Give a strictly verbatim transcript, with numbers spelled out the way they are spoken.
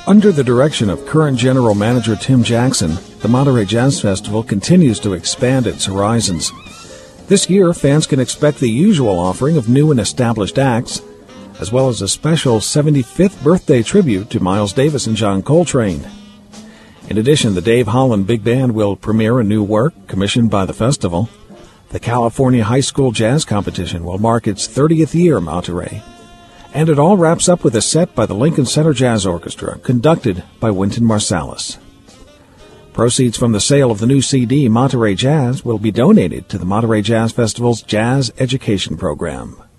Under the direction of current General Manager Tim Jackson, the Monterey Jazz Festival continues to expand its horizons. This year, fans can expect the usual offering of new and established acts, as well as a special seventy-fifth birthday tribute to Miles Davis and John Coltrane. In addition, the Dave Holland Big Band will premiere a new work commissioned by the festival. The California High School Jazz Competition will mark its thirtieth year in Monterey. And it all wraps up with a set by the Lincoln Center Jazz Orchestra, conducted by Wynton Marsalis. Proceeds from the sale of the new C D, Monterey Jazz, will be donated to the Monterey Jazz Festival's Jazz Education Program.